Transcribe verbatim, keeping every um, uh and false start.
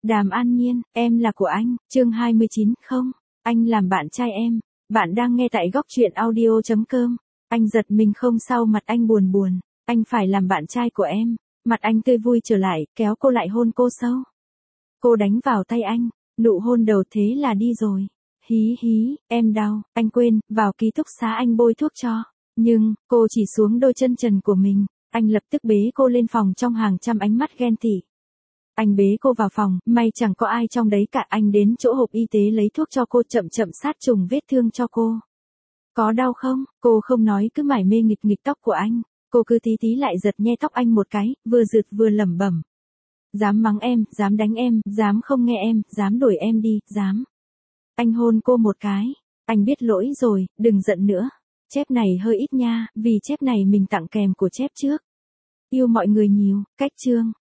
Đàm An Nhiên, em là của anh, chương hai mươi chín, không, anh làm bạn trai em. Bạn đang nghe tại góc truyện audio chấm com. Anh giật mình không sao, mặt anh buồn buồn, anh phải làm bạn trai của em. Mặt anh tươi vui trở lại, kéo cô lại hôn cô sâu. Cô đánh vào tay anh, nụ hôn đầu thế là đi rồi. Hí hí, em đau, anh quên, vào ký túc xá anh bôi thuốc cho. Nhưng, cô chỉ xuống đôi chân trần của mình, anh lập tức bế cô lên phòng trong hàng trăm ánh mắt ghen tị. Anh bế cô vào phòng, may chẳng có ai trong đấy cả, anh đến chỗ hộp y tế lấy thuốc cho cô, chậm chậm sát trùng vết thương cho cô. Có đau không? Cô không nói, cứ mải mê nghịch nghịch tóc của anh, cô cứ tí tí lại giật nhe tóc anh một cái, vừa rượt vừa lẩm bẩm. Dám mắng em, dám đánh em, dám không nghe em, dám đuổi em đi, dám. Anh hôn cô một cái, anh biết lỗi rồi, đừng giận nữa. Chép này hơi ít nha, vì chép này mình tặng kèm của chép trước. Yêu mọi người nhiều, cách chương.